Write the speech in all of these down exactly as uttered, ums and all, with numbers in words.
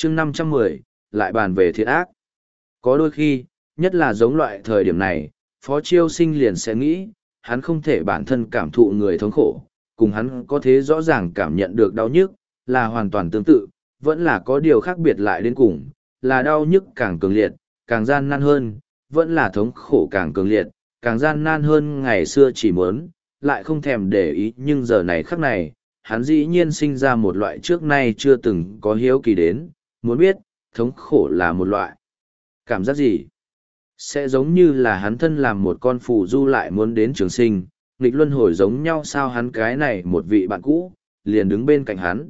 chương năm trăm mười, lại bàn về thiệt ác. Có đôi khi, nhất là giống loại thời điểm này, Phó Chiêu Sinh liền sẽ nghĩ, hắn không thể bản thân cảm thụ người thống khổ, cùng hắn có thể rõ ràng cảm nhận được đau nhức, là hoàn toàn tương tự, vẫn là có điều khác biệt lại đến cùng, là đau nhức càng cường liệt, càng gian nan hơn, vẫn là thống khổ càng cường liệt, càng gian nan hơn ngày xưa chỉ muốn, lại không thèm để ý nhưng giờ này khắc này, hắn dĩ nhiên sinh ra một loại trước nay chưa từng có hiếu kỳ đến, muốn biết, thống khổ là một loại cảm giác gì? Sẽ giống như là hắn thân làm một con phù du lại muốn đến trường sinh, nghịch luân hồi giống nhau sao hắn cái này một vị bạn cũ, liền đứng bên cạnh hắn.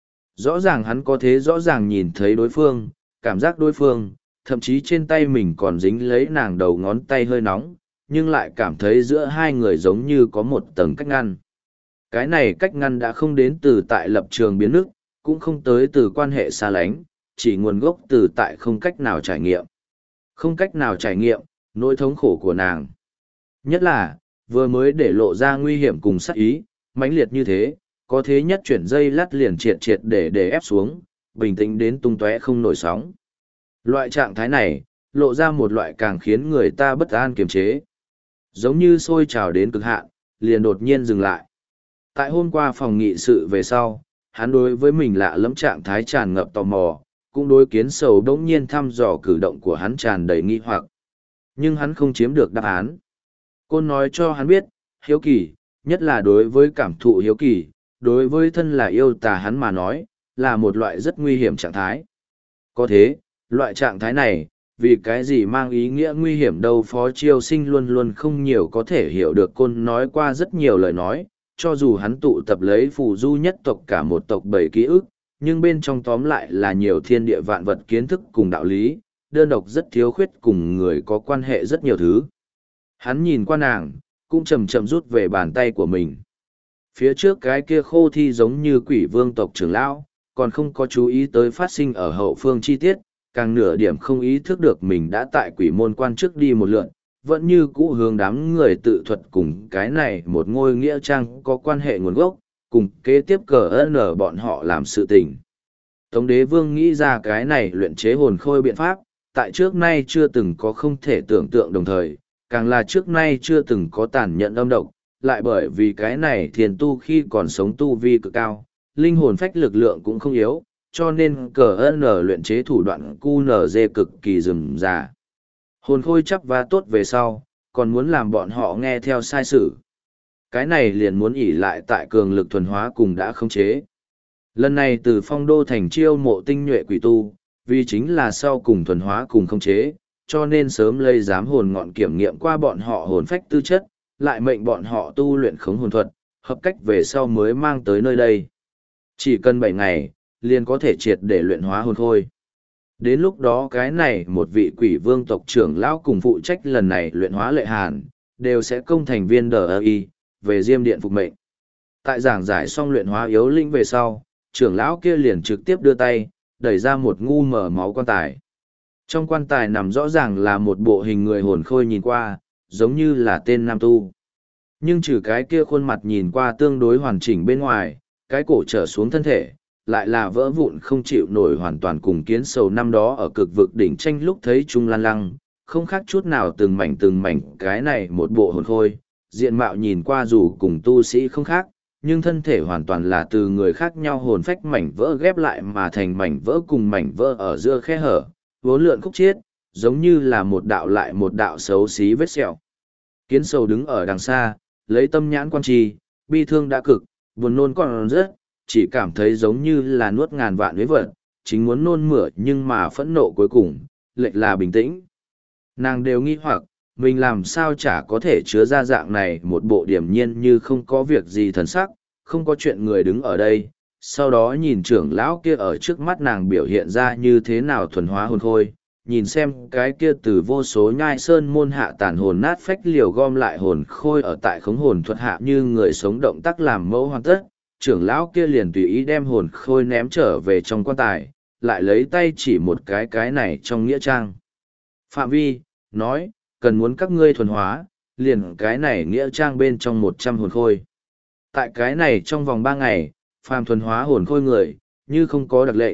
Rõ ràng hắn có thế rõ ràng nhìn thấy đối phương, cảm giác đối phương, thậm chí trên tay mình còn dính lấy nàng đầu ngón tay hơi nóng, nhưng lại cảm thấy giữa hai người giống như có một tầng cách ngăn. Cái này cách ngăn đã không đến từ tại lập trường biến nước, cũng không tới từ quan hệ xa lánh, chỉ nguồn gốc từ tại không cách nào trải nghiệm. Không cách nào trải nghiệm, nỗi thống khổ của nàng. Nhất là, vừa mới để lộ ra nguy hiểm cùng sát ý, mãnh liệt như thế, có thế nhất chuyển dây lát liền triệt triệt để để ép xuống, bình tĩnh đến tung tóe không nổi sóng. Loại trạng thái này, lộ ra một loại càng khiến người ta bất an kiềm chế. Giống như sôi trào đến cực hạn, liền đột nhiên dừng lại. Tại hôm qua phòng nghị sự về sau, hắn đối với mình lạ lẫm trạng thái tràn ngập tò mò, cũng đối kiến sầu đống nhiên thăm dò cử động của hắn tràn đầy nghi hoặc. Nhưng hắn không chiếm được đáp án. Côn nói cho hắn biết, hiếu kỳ, nhất là đối với cảm thụ hiếu kỳ, đối với thân là yêu tà hắn mà nói, là một loại rất nguy hiểm trạng thái. Có thế, loại trạng thái này, vì cái gì mang ý nghĩa nguy hiểm đâu Phó Chiêu Sinh luôn luôn không nhiều có thể hiểu được Côn nói qua rất nhiều lời nói, cho dù hắn tụ tập lấy phù du nhất tộc cả một tộc bảy ký ức, nhưng bên trong tóm lại là nhiều thiên địa vạn vật kiến thức cùng đạo lý, đơn độc rất thiếu khuyết cùng người có quan hệ rất nhiều thứ. Hắn nhìn qua nàng, cũng chậm chậm rút về bàn tay của mình. Phía trước cái kia khô thi giống như quỷ vương tộc trưởng lão, còn không có chú ý tới phát sinh ở hậu phương chi tiết, càng nửa điểm không ý thức được mình đã tại quỷ môn quan trước đi một lượn, vẫn như cũ hướng đám người tự thuật cùng cái này một ngôi nghĩa trang có quan hệ nguồn gốc, cùng kế tiếp cờ ơn ở bọn họ làm sự tình. Tống đế vương nghĩ ra cái này luyện chế hồn khôi biện pháp, tại trước nay chưa từng có không thể tưởng tượng đồng thời, càng là trước nay chưa từng có tàn nhẫn âm độc, lại bởi vì cái này thiền tu khi còn sống tu vi cực cao, linh hồn phách lực lượng cũng không yếu, cho nên cờ ơn ở luyện chế thủ đoạn cu nở dê cực kỳ rườm rà. Hồn khôi chấp và tốt về sau, còn muốn làm bọn họ nghe theo sai sự. Cái này liền muốn ỉ lại tại cường lực thuần hóa cùng đã khống chế. Lần này từ phong đô thành chiêu mộ tinh nhuệ quỷ tu, vì chính là sau cùng thuần hóa cùng khống chế, cho nên sớm lây giám hồn ngọn kiểm nghiệm qua bọn họ hồn phách tư chất, lại mệnh bọn họ tu luyện khống hồn thuật, hợp cách về sau mới mang tới nơi đây. Chỉ cần bảy ngày, liền có thể triệt để luyện hóa hồn khôi. Đến lúc đó cái này một vị quỷ vương tộc trưởng lão cùng phụ trách lần này luyện hóa lệ hàn, đều sẽ công thành viên đờ ơ y, về diêm điện phục mệnh. Tại giảng giải xong luyện hóa yếu linh về sau, trưởng lão kia liền trực tiếp đưa tay, đẩy ra một ngu mở máu quan tài. Trong quan tài nằm rõ ràng là một bộ hình người hồn khôi nhìn qua, giống như là tên nam tu. Nhưng trừ cái kia khuôn mặt nhìn qua tương đối hoàn chỉnh bên ngoài, cái cổ trở xuống thân thể, lại là vỡ vụn không chịu nổi hoàn toàn cùng kiến sầu năm đó ở cực vực đỉnh tranh lúc thấy Trung Lan Lăng, không khác chút nào từng mảnh từng mảnh cái này một bộ hồn khôi, diện mạo nhìn qua dù cùng tu sĩ không khác, nhưng thân thể hoàn toàn là từ người khác nhau hồn phách mảnh vỡ ghép lại mà thành mảnh vỡ cùng mảnh vỡ ở giữa khe hở, vốn lượn khúc chiết, giống như là một đạo lại một đạo xấu xí vết sẹo. Kiến sầu đứng ở đằng xa, lấy tâm nhãn quan trì, bi thương đã cực, buồn nôn còn rất, chỉ cảm thấy giống như là nuốt ngàn vạn với vật, chính muốn nôn mửa nhưng mà phẫn nộ cuối cùng, lệch là bình tĩnh. Nàng đều nghi hoặc, mình làm sao chả có thể chứa ra dạng này một bộ điểm nhiên như không có việc gì thần sắc, không có chuyện người đứng ở đây. Sau đó nhìn trưởng lão kia ở trước mắt nàng biểu hiện ra như thế nào thuần hóa hồn khôi, nhìn xem cái kia từ vô số nhai sơn môn hạ tàn hồn nát phách liều gom lại hồn khôi ở tại khống hồn thuật hạ như người sống động tác làm mẫu hoàn tất, trưởng lão kia liền tùy ý đem hồn khôi ném trở về trong quan tài, lại lấy tay chỉ một cái cái này trong nghĩa trang. Phạm vi, nói, cần muốn các ngươi thuần hóa, liền cái này nghĩa trang bên trong một trăm hồn khôi. Tại cái này trong vòng ba ngày, phàm thuần hóa hồn khôi người, như không có đặc lệnh,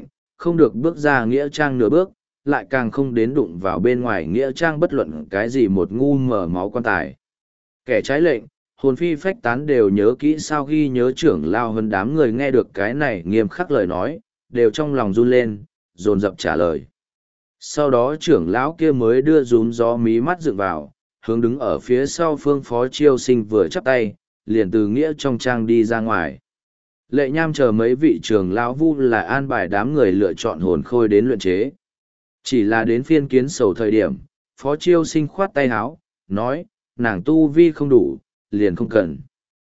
không được bước ra nghĩa trang nửa bước, lại càng không đến đụng vào bên ngoài nghĩa trang bất luận cái gì một ngu mở máu quan tài. Kẻ trái lệnh, hồn phi phách tán đều nhớ kỹ sau khi nhớ trưởng lao hơn đám người nghe được cái này nghiêm khắc lời nói, đều trong lòng run lên, dồn dập trả lời. Sau đó trưởng lão kia mới đưa rúm gió mí mắt dựng vào, hướng đứng ở phía sau phương phó chiêu sinh vừa chắp tay, liền từ nghĩa trong trang đi ra ngoài. Lệ nham chờ mấy vị trưởng lão vu là an bài đám người lựa chọn hồn khôi đến luyện chế. Chỉ là đến phiên kiến sầu thời điểm, phó chiêu sinh khoát tay háo, nói, nàng tu vi không đủ, liền không cần.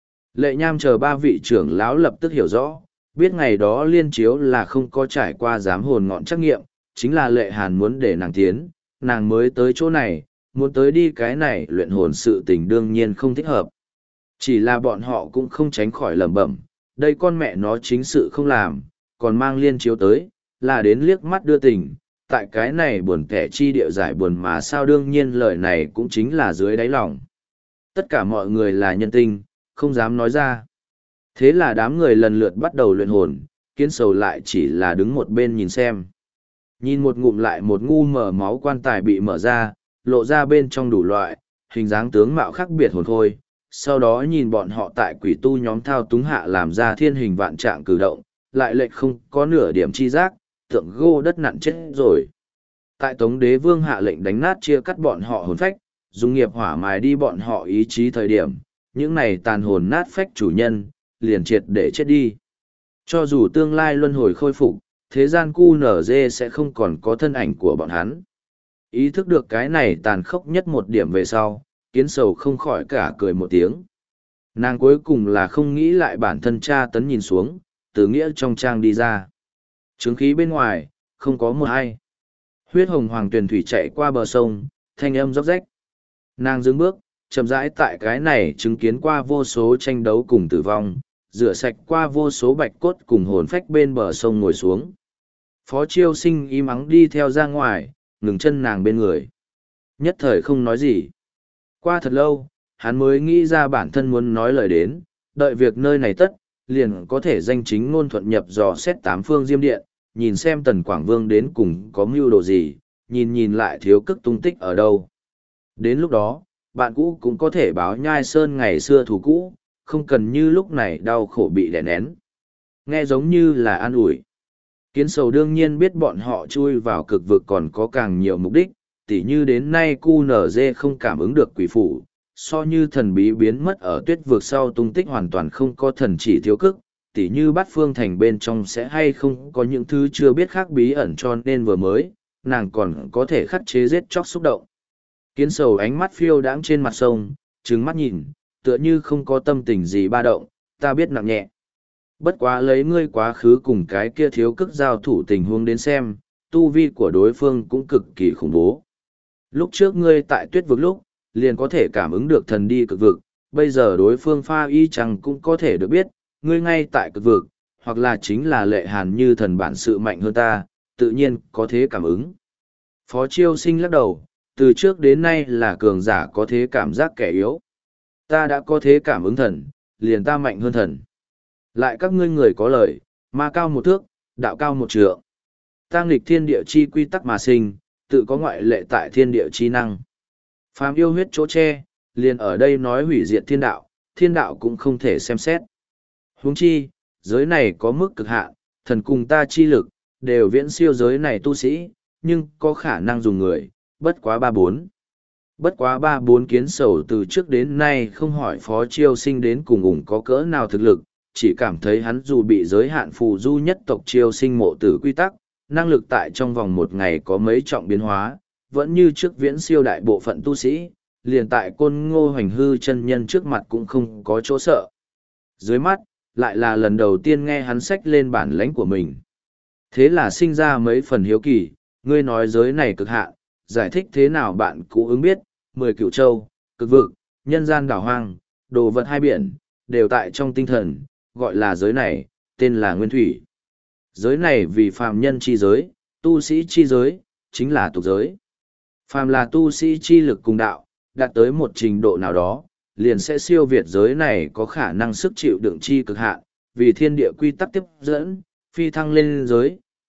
Lệ nham chờ ba vị trưởng lão lập tức hiểu rõ, biết ngày đó liên chiếu là không có trải qua giám hồn ngọn trắc nghiệm, chính là lệ hàn muốn để nàng tiến, nàng mới tới chỗ này, muốn tới đi cái này luyện hồn sự tình đương nhiên không thích hợp. Chỉ là bọn họ cũng không tránh khỏi lẩm bẩm, đây con mẹ nó chính sự không làm, còn mang liên chiếu tới, là đến liếc mắt đưa tình, tại cái này buồn kẻ chi địa giải buồn mà sao đương nhiên lời này cũng chính là dưới đáy lòng. Tất cả mọi người là nhân tinh, không dám nói ra. Thế là đám người lần lượt bắt đầu luyện hồn, kiến sầu lại chỉ là đứng một bên nhìn xem. Nhìn một ngụm lại một ngu mở máu quan tài bị mở ra, lộ ra bên trong đủ loại, hình dáng tướng mạo khác biệt hồn khôi. Sau đó nhìn bọn họ tại quỷ tu nhóm thao túng hạ làm ra thiên hình vạn trạng cử động, lại lệch không có nửa điểm chi giác, tượng gô đất nặn chết rồi. Tại Tống Đế Vương hạ lệnh đánh nát chia cắt bọn họ hồn phách, dùng nghiệp hỏa mài đi bọn họ ý chí thời điểm, những này tàn hồn nát phách chủ nhân, liền triệt để chết đi. Cho dù tương lai luân hồi khôi phục, thế gian cu nở dê sẽ không còn có thân ảnh của bọn hắn. Ý thức được cái này tàn khốc nhất một điểm về sau, kiến sầu không khỏi cả cười một tiếng. Nàng cuối cùng là không nghĩ lại bản thân cha tấn nhìn xuống, từ nghĩa trong trang đi ra. Trướng khí bên ngoài, không có một ai. Huyết hồng hoàng tuyền thủy chạy qua bờ sông, thanh âm róc rách. Nàng dừng bước, chậm rãi tại cái này chứng kiến qua vô số tranh đấu cùng tử vong, rửa sạch qua vô số bạch cốt cùng hồn phách bên bờ sông ngồi xuống. Phó chiêu sinh im ắng đi theo ra ngoài, ngừng chân nàng bên người. Nhất thời không nói gì. Qua thật lâu, hắn mới nghĩ ra bản thân muốn nói lời đến, đợi việc nơi này tất, liền có thể danh chính ngôn thuận nhập dò xét tám phương diêm điện, nhìn xem Tần Quảng Vương đến cùng có mưu đồ gì, nhìn nhìn lại thiếu cức tung tích ở đâu. Đến lúc đó, bạn cũ cũng có thể báo nhai sơn ngày xưa thù cũ, không cần như lúc này đau khổ bị đè nén. Nghe giống như là an ủi. Kiến sầu đương nhiên biết bọn họ chui vào cực vực còn có càng nhiều mục đích, tỉ như đến nay cu nở dê không cảm ứng được quỷ phủ, so như thần bí biến mất ở tuyết vực sau tung tích hoàn toàn không có thần chỉ thiếu cức, tỉ như bát phương thành bên trong sẽ hay không có những thứ chưa biết khác bí ẩn cho nên vừa mới, nàng còn có thể khắc chế giết chóc xúc động. Kiến sầu ánh mắt phiêu đãng trên mặt sông, trừng mắt nhìn, tựa như không có tâm tình gì ba động, ta biết nặng nhẹ. Bất quá lấy ngươi quá khứ cùng cái kia thiếu cức giao thủ tình huống đến xem, tu vi của đối phương cũng cực kỳ khủng bố. Lúc trước ngươi tại tuyết vực lúc, liền có thể cảm ứng được thần đi cực vực, bây giờ đối phương pha y chẳng cũng có thể được biết, ngươi ngay tại cực vực, hoặc là chính là lệ hàn như thần bản sự mạnh hơn ta, tự nhiên có thế cảm ứng. Phó chiêu sinh lắc đầu, từ trước đến nay là cường giả có thế cảm giác kẻ yếu. Ta đã có thế cảm ứng thần, liền ta mạnh hơn thần. Lại các ngươi người có lời, ma cao một thước, đạo cao một trượng. Ta nghịch thiên địa chi quy tắc mà sinh, tự có ngoại lệ tại thiên địa chi năng. Phàm yêu huyết chỗ che, liền ở đây nói hủy diệt thiên đạo, thiên đạo cũng không thể xem xét. Huống chi, giới này có mức cực hạn, thần cùng ta chi lực, đều viễn siêu giới này tu sĩ, nhưng có khả năng dùng người, bất quá ba bốn. Bất quá ba bốn kiến sầu từ trước đến nay không hỏi phó chiêu sinh đến cùng ủng có cỡ nào thực lực, chỉ cảm thấy hắn dù bị giới hạn phù du nhất tộc chiêu sinh mộ tử quy tắc, năng lực tại trong vòng một ngày có mấy trọng biến hóa, vẫn như trước viễn siêu đại bộ phận tu sĩ, liền tại côn ngô hoành hư chân nhân trước mặt cũng không có chỗ sợ. Dưới mắt, lại là lần đầu tiên nghe hắn xách lên bản lãnh của mình. Thế là sinh ra mấy phần hiếu kỳ, ngươi nói giới này cực hạn, giải thích thế nào bạn cũ ứng biết, mười cửu châu, cực vực, nhân gian đảo hoang, đồ vật hai biển, đều tại trong tinh thần, gọi là giới này, tên là nguyên thủy. Giới này vì phàm nhân chi giới, tu sĩ chi giới, chính là tục giới. Phàm là tu sĩ chi lực cùng đạo, đạt tới một trình độ nào đó, liền sẽ siêu việt giới này có khả năng sức chịu đựng chi cực hạn, vì thiên địa quy tắc tiếp dẫn, phi thăng lên giới,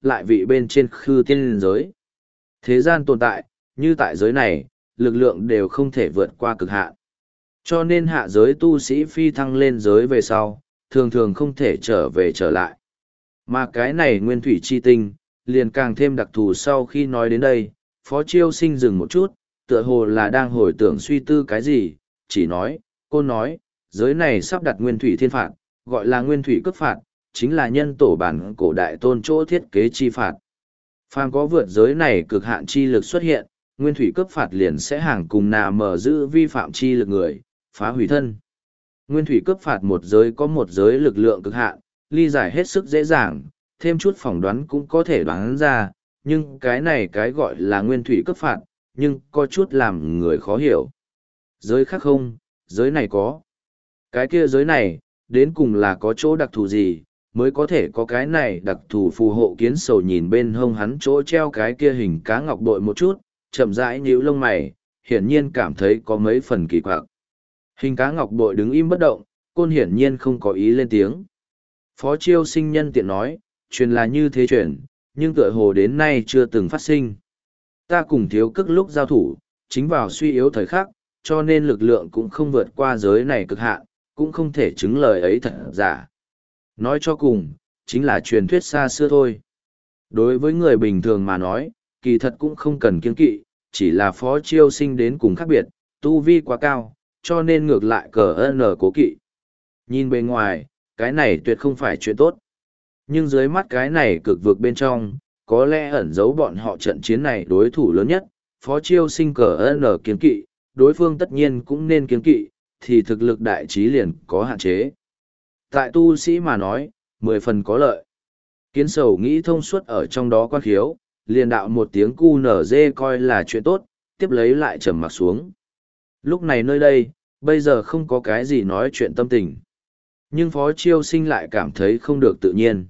lại vị bên trên khư tiên giới. Thế gian tồn tại, như tại giới này, lực lượng đều không thể vượt qua cực hạn. Cho nên hạ giới tu sĩ phi thăng lên giới về sau, thường thường không thể trở về trở lại. Mà cái này nguyên thủy chi tinh, liền càng thêm đặc thù sau khi nói đến đây, Phó Chiêu Sinh dừng một chút, tựa hồ là đang hồi tưởng suy tư cái gì, chỉ nói, cô nói, giới này sắp đặt nguyên thủy thiên phạt, gọi là nguyên thủy cấp phạt, chính là nhân tổ bản cổ đại tôn chỗ thiết kế chi phạt. Phàm có vượt giới này cực hạn chi lực xuất hiện, nguyên thủy cấp phạt liền sẽ hàng cùng nà mở giữ vi phạm chi lực người, phá hủy thân. Nguyên thủy cấp phạt một giới có một giới lực lượng cực hạn, ly giải hết sức dễ dàng, thêm chút phỏng đoán cũng có thể đoán ra, nhưng cái này cái gọi là nguyên thủy cấp phạt, nhưng có chút làm người khó hiểu. Giới khác không, giới này có. Cái kia giới này, đến cùng là có chỗ đặc thù gì, mới có thể có cái này đặc thù phù hộ kiến sầu nhìn bên hông hắn chỗ treo cái kia hình cá ngọc bội một chút, chậm rãi nhíu lông mày, hiển nhiên cảm thấy có mấy phần kỳ quặc. Hình cá ngọc bội đứng im bất động, Côn hiển nhiên không có ý lên tiếng. Phó Chiêu Sinh nhân tiện nói, truyền là như thế truyền, nhưng tựa hồ đến nay chưa từng phát sinh. Ta cùng thiếu cức lúc giao thủ, chính vào suy yếu thời khắc, cho nên lực lượng cũng không vượt qua giới này cực hạn, cũng không thể chứng lời ấy thật giả. Nói cho cùng, chính là truyền thuyết xa xưa thôi. Đối với người bình thường mà nói, kỳ thật cũng không cần kiên kỵ, chỉ là Phó Chiêu Sinh đến cùng khác biệt, tu vi quá cao, cho nên ngược lại cờ ơn cố kỵ. Nhìn bề ngoài, cái này tuyệt không phải chuyện tốt. Nhưng dưới mắt cái này cực vực bên trong, có lẽ ẩn giấu bọn họ trận chiến này đối thủ lớn nhất, Phó Chiêu Sinh cờ ơn kiên kỵ, đối phương tất nhiên cũng nên kiên kỵ, thì thực lực đại trí liền có hạn chế. Tại tu sĩ mà nói, mười phần có lợi. Kiến sầu nghĩ thông suốt ở trong đó quan khiếu, liền đạo một tiếng cu nở dê coi là chuyện tốt, tiếp lấy lại trầm mặc xuống. Lúc này nơi đây, bây giờ không có cái gì nói chuyện tâm tình. Nhưng Phó Chiêu Sinh lại cảm thấy không được tự nhiên.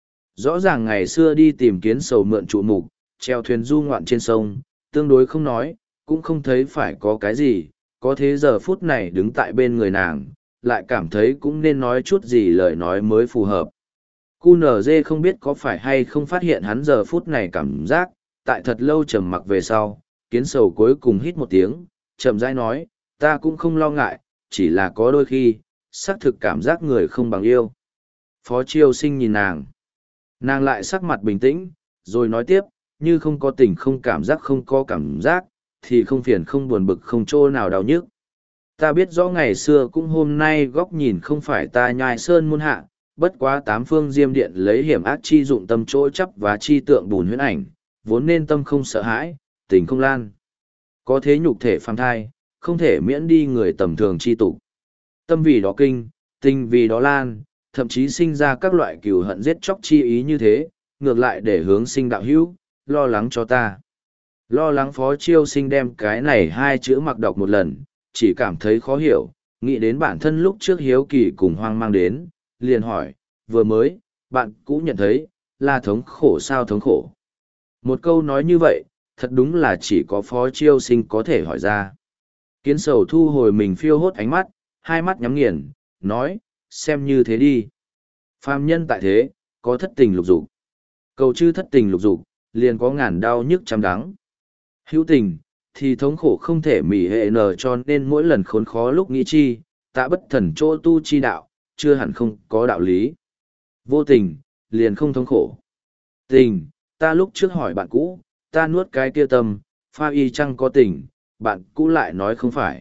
Rõ ràng ngày xưa đi tìm kiến sầu mượn trụ mục, treo thuyền du ngoạn trên sông, tương đối không nói, cũng không thấy phải có cái gì, có thế giờ phút này đứng tại bên người nàng, lại cảm thấy cũng nên nói chút gì lời nói mới phù hợp. Cu nở dê không biết có phải hay không phát hiện hắn giờ phút này cảm giác, tại thật lâu trầm mặc về sau, kiến sầu cuối cùng hít một tiếng, chậm rãi nói, ta cũng không lo ngại, chỉ là có đôi khi, xác thực cảm giác người không bằng yêu. Phó Chiêu Sinh nhìn nàng. Nàng lại sắc mặt bình tĩnh, rồi nói tiếp, như không có tình không cảm giác không có cảm giác, thì không phiền không buồn bực không chỗ nào đau nhức. Ta biết rõ ngày xưa cũng hôm nay góc nhìn không phải ta nhai sơn muôn hạ, bất quá tám phương diêm điện lấy hiểm ác chi dụng tâm chỗ chấp và chi tượng bùn huyễn ảnh, vốn nên tâm không sợ hãi, tình không lan. Có thế nhục thể phàm thai, không thể miễn đi người tầm thường chi tục. Tâm vì đó kinh, tình vì đó lan, thậm chí sinh ra các loại cừu hận giết chóc chi ý như thế, ngược lại để hướng sinh đạo hữu, lo lắng cho ta. Lo lắng Phó Chiêu Sinh đem cái này hai chữ mặc đọc một lần, chỉ cảm thấy khó hiểu, nghĩ đến bản thân lúc trước hiếu kỳ cùng hoang mang đến, liền hỏi, vừa mới, bạn cũ nhận thấy, là thống khổ sao thống khổ. Một câu nói như vậy, thật đúng là chỉ có Phó Chiêu Sinh có thể hỏi ra. Kiến sầu thu hồi mình phiêu hốt ánh mắt, hai mắt nhắm nghiền, nói, xem như thế đi. Phàm nhân tại thế, có thất tình lục dục. Cầu chư thất tình lục dục, liền có ngàn đau nhức trăm đắng. Hữu tình, thì thống khổ không thể mỉ hệ nở cho nên mỗi lần khốn khó lúc nghĩ chi, tạ bất thần chỗ tu chi đạo, chưa hẳn không có đạo lý. Vô tình, liền không thống khổ. Tình, ta lúc trước hỏi bạn cũ, ta nuốt cái kia tâm, pha y chăng có tình, bạn cũ lại nói không phải.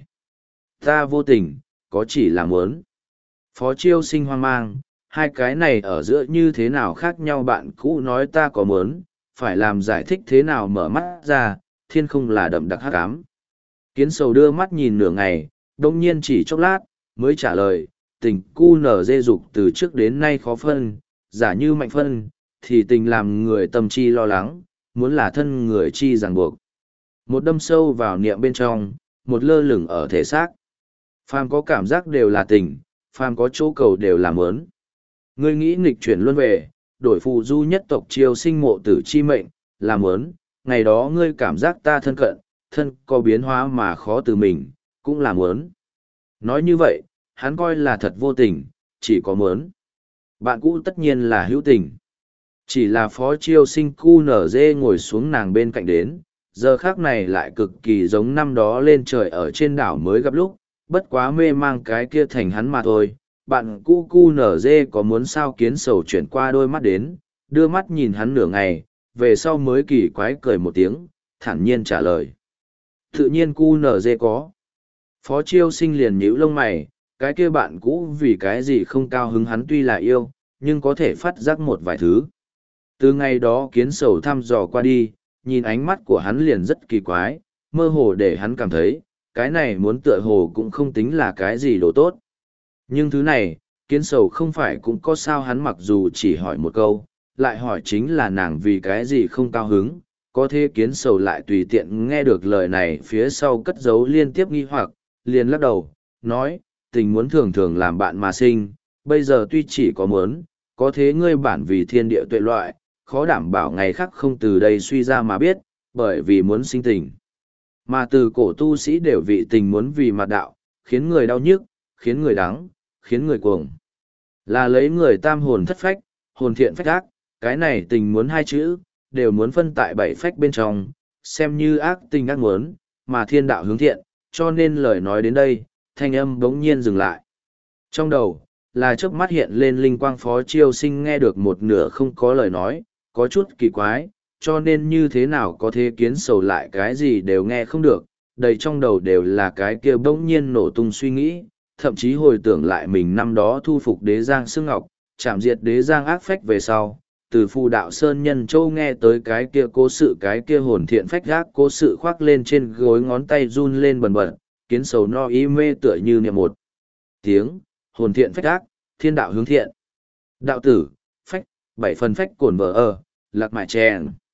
Ta vô tình, có chỉ là muốn. Phó Chiêu Sinh hoang mang, hai cái này ở giữa như thế nào khác nhau bạn cũ nói ta có muốn, phải làm giải thích thế nào mở mắt ra, thiên không là đậm đặc hắc ám. Kiến sầu đưa mắt nhìn nửa ngày, đông nhiên chỉ chốc lát, mới trả lời, tình cu nở dê dục từ trước đến nay khó phân, giả như mạnh phân, thì tình làm người tâm chi lo lắng, muốn là thân người chi ràng buộc. Một đâm sâu vào niệm bên trong, một lơ lửng ở thể xác. Phàm có cảm giác đều là tình, phàm có chỗ cầu đều là mớn. Ngươi nghĩ nghịch chuyển luân về, đổi phù du nhất tộc Chiêu Sinh mộ tử chi mệnh, là mớn, ngày đó ngươi cảm giác ta thân cận, thân có biến hóa mà khó từ mình, cũng là mớn. Nói như vậy, hắn coi là thật vô tình, chỉ có mớn. Bạn cũ tất nhiên là hữu tình. Chỉ là phó chiêu sinh cu nở dê ngồi xuống nàng bên cạnh đến, giờ khác này lại cực kỳ giống năm đó lên trời ở trên đảo mới gặp lúc, bất quá mê mang cái kia thành hắn mà thôi. Bạn cu cu nở dê có muốn sao kiến sầu chuyển qua đôi mắt đến, đưa mắt nhìn hắn nửa ngày, về sau mới kỳ quái cười một tiếng, thản nhiên trả lời. Tự nhiên cu nở dê có. Phó chiêu sinh liền nhíu lông mày, cái kia bạn cũ vì cái gì không cao hứng hắn tuy là yêu, nhưng có thể phát giác một vài thứ. Từ ngày đó kiến sầu thăm dò qua đi, nhìn ánh mắt của hắn liền rất kỳ quái, mơ hồ để hắn cảm thấy, cái này muốn tựa hồ cũng không tính là cái gì đồ tốt. Nhưng thứ này, kiến sầu không phải cũng có sao hắn mặc dù chỉ hỏi một câu, lại hỏi chính là nàng vì cái gì không cao hứng, có thế kiến sầu lại tùy tiện nghe được lời này phía sau cất giấu liên tiếp nghi hoặc, liền lắc đầu, nói, tình muốn thường thường làm bạn mà sinh, bây giờ tuy chỉ có muốn, có thế ngươi bản vì thiên địa tuệ loại, khó đảm bảo ngày khác không từ đây suy ra mà biết, bởi vì muốn sinh tình. Mà từ cổ tu sĩ đều vị tình muốn vì mặt đạo, khiến người đau nhức, khiến người đắng, khiến người cuồng. Là lấy người tam hồn thất phách, hồn thiện phách ác, cái này tình muốn hai chữ, đều muốn phân tại bảy phách bên trong, xem như ác tình ác muốn, mà thiên đạo hướng thiện, cho nên lời nói đến đây, thanh âm bỗng nhiên dừng lại. Trong đầu, là trước mắt hiện lên linh quang phó chiêu sinh nghe được một nửa không có lời nói, có chút kỳ quái, cho nên như thế nào có thể kiến sầu lại cái gì đều nghe không được, đầy trong đầu đều là cái kia bỗng nhiên nổ tung suy nghĩ, thậm chí hồi tưởng lại mình năm đó thu phục đế giang xương ngọc, chạm diệt đế giang ác phách về sau, từ phù đạo sơn nhân châu nghe tới cái kia cố sự cái kia hồn thiện phách gác cố sự khoác lên trên gối ngón tay run lên bần bật, kiến sầu no y mê tựa như niệm một tiếng, hồn thiện phách gác, thiên đạo hướng thiện. Đạo tử, phách, bảy phần phách cổn vợ ở, lạc mại chèn.